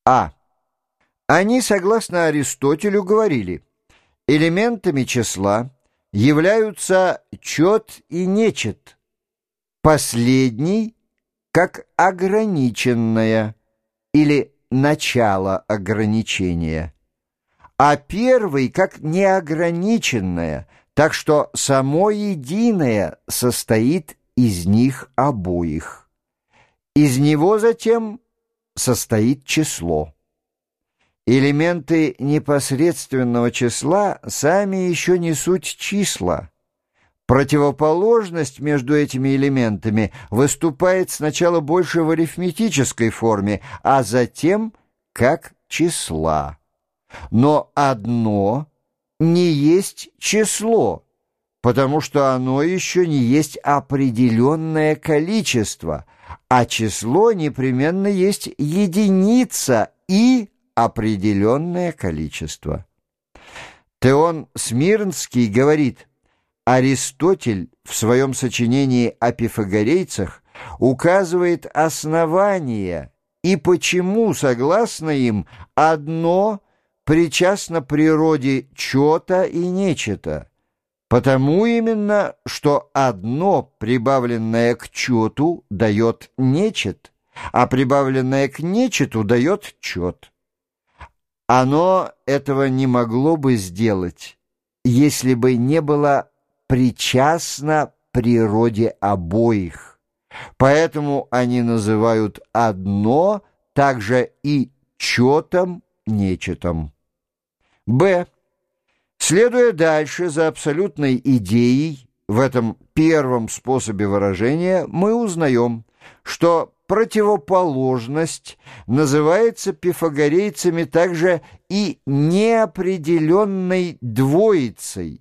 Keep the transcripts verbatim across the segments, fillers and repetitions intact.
А. Они, согласно Аристотелю, говорили, элементами числа являются чет и нечет, последний как ограниченное или начало ограничения, а первый как неограниченное, так что само единое состоит из них обоих. Из него затем состоит число. Элементы непосредственного числа сами еще не суть числа. Противоположность между этими элементами выступает сначала больше в арифметической форме, а затем как числа. Но одно не есть число, потому что оно еще не есть определенное количество, а число непременно есть единица и определенное количество. Теон Смирнский говорит, Аристотель в своем сочинении о пифагорейцах указывает основания и почему, согласно им, одно причастно природе чета и нечета, потому именно, что одно, прибавленное к чету, дает нечет, а прибавленное к нечету дает чет. Оно этого не могло бы сделать, если бы не было причастно природе обоих. Поэтому они называют одно также и четом, нечетом. Б. Следуя дальше за абсолютной идеей, в этом первом способе выражения мы узнаем, что противоположность называется пифагорейцами также и неопределенной двоицей.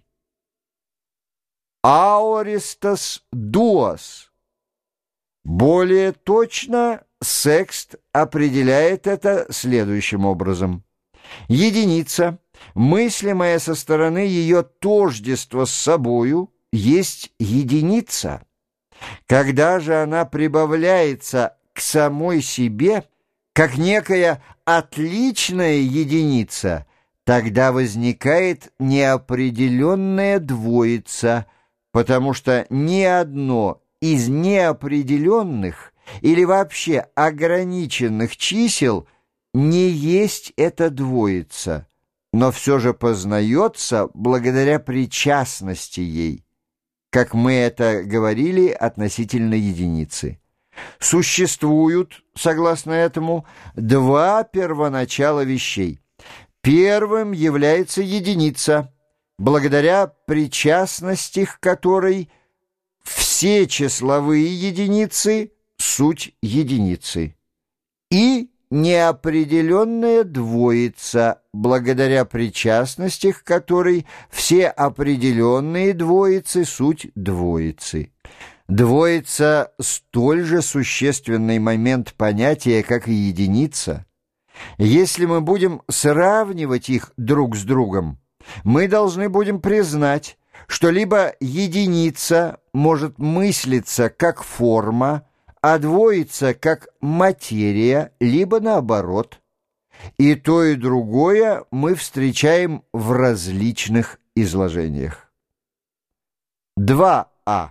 Аористос дуос. Более точно Секст определяет это следующим образом. Единица, мыслимая со стороны ее тождества с собою, есть единица. Когда же она прибавляется к самой себе, как некая отличная единица, тогда возникает неопределенная двоица, потому что ни одно из неопределенных или вообще ограниченных чисел не есть эта двоица, но все же познается благодаря причастности ей, как мы это говорили относительно единицы. Существуют, согласно этому, два первоначала вещей. Первым является единица, благодаря причастности к которой все числовые единицы – суть единицы, и неопределенная двоица, благодаря причастности к которой все определенные двоицы – суть двоицы. Двоица – столь же существенный момент понятия, как и единица. Если мы будем сравнивать их друг с другом, мы должны будем признать, что либо единица может мыслиться как форма, а двоица как материя, либо наоборот. И то, и другое мы встречаем в различных изложениях. два а.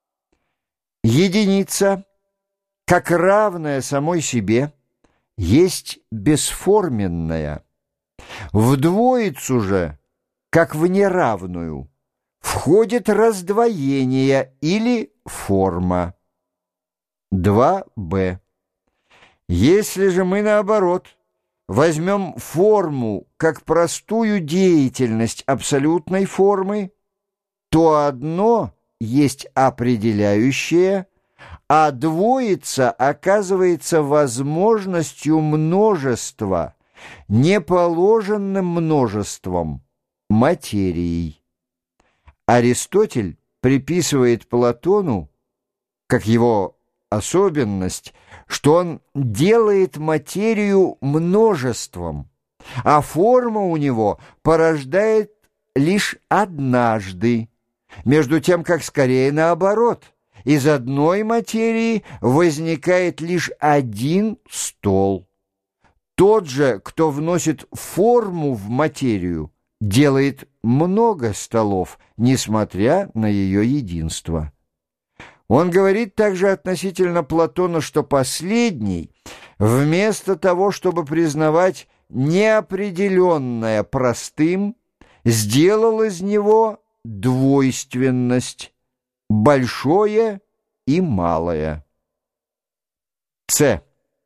Единица, как равная самой себе, есть бесформенная. В двоицу же, как в неравную, входит раздвоение или форма. два бэ. Если же мы, наоборот, возьмем форму как простую деятельность абсолютной формы, то одно есть определяющее, а двоица оказывается возможностью множества, неположенным множеством, материей. Аристотель приписывает Платону, как его особенность, что он делает материю множеством, а форма у него порождает лишь однажды, между тем, как скорее наоборот, из одной материи возникает лишь один стол. Тот же, кто вносит форму в материю, делает много столов, несмотря на ее единство. Он говорит также относительно Платона, что последний, вместо того, чтобы признавать неопределенное простым, сделал из него двойственность, большое и малое. С.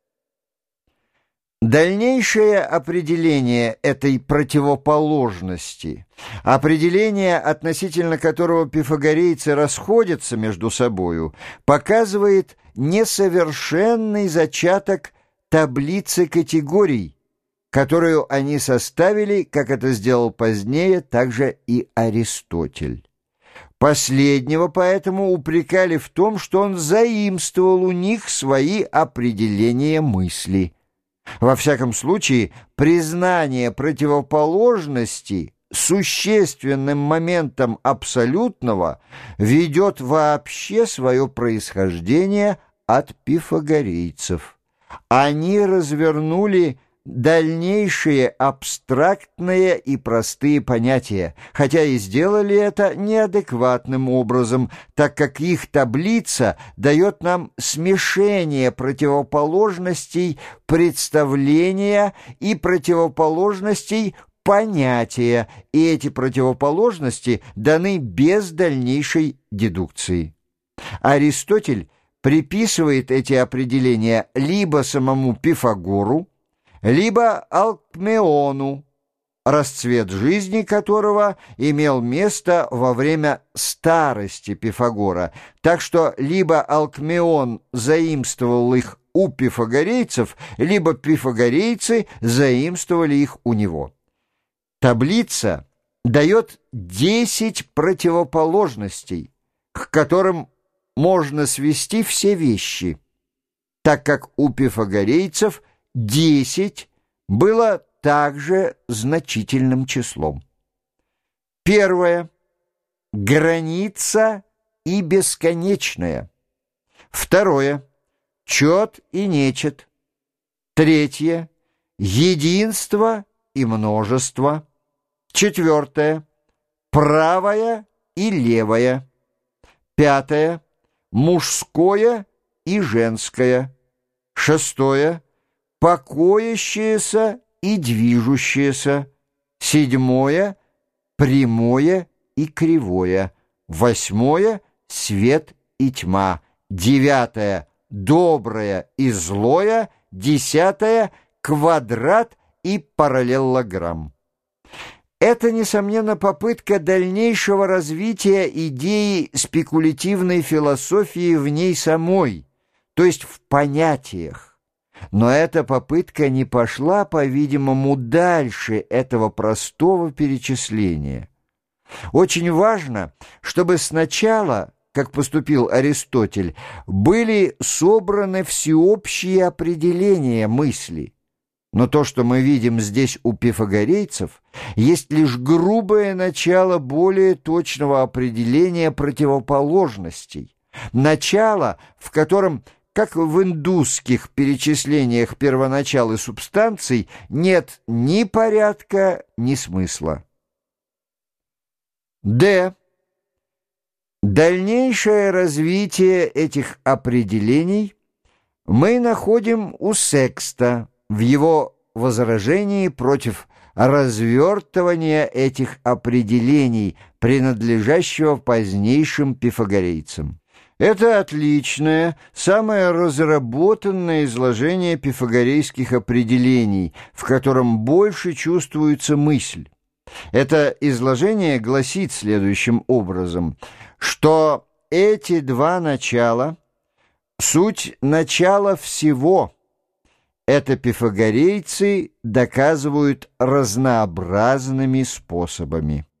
Дальнейшее определение этой противоположности, определение, относительно которого пифагорейцы расходятся между собою, показывает несовершенный зачаток таблицы категорий, которую они составили, как это сделал позднее, также и Аристотель. Последнего поэтому упрекали в том, что он заимствовал у них свои определения мысли. Во всяком случае, признание противоположности существенным моментом абсолютного ведет вообще свое происхождение от пифагорейцев. Они развернули дальнейшие абстрактные и простые понятия, хотя и сделали это неадекватным образом, так как их таблица дает нам смешение противоположностей представления и противоположностей понятия, и эти противоположности даны без дальнейшей дедукции. Аристотель приписывает эти определения либо самому Пифагору, либо Алкмеону, расцвет жизни которого имел место во время старости Пифагора, так что либо Алкмеон заимствовал их у пифагорейцев, либо пифагорейцы заимствовали их у него. Таблица дает десять противоположностей, к которым можно свести все вещи, так как у пифагорейцев десять было также значительным числом. Первое. Граница и бесконечная. Второе. Чет и нечет. Третье. Единство и множество. Четвертое. Правое и левое. Пятое. Мужское и женское. Шестое. Покоящееся и движущееся. Седьмое — прямое и кривое. Восьмое — свет и тьма. Девятое — доброе и злое. Десятое — квадрат и параллелограмм. Это, несомненно, попытка дальнейшего развития идеи спекулятивной философии в ней самой, то есть в понятиях. Но эта попытка не пошла, по-видимому, дальше этого простого перечисления. Очень важно, чтобы сначала, как поступил Аристотель, были собраны всеобщие определения мысли. Но то, что мы видим здесь у пифагорейцев, есть лишь грубое начало более точного определения противоположностей, начало, в котором, как в индусских перечислениях первоначал и субстанций, нет ни порядка, ни смысла. Д. Дальнейшее развитие этих определений мы находим у Секста в его возражении против развертывания этих определений, принадлежащего позднейшим пифагорейцам. Это отличное, самое разработанное изложение пифагорейских определений, в котором больше чувствуется мысль. Это изложение гласит следующим образом, что эти два начала — суть начала всего. Это пифагорейцы доказывают разнообразными способами.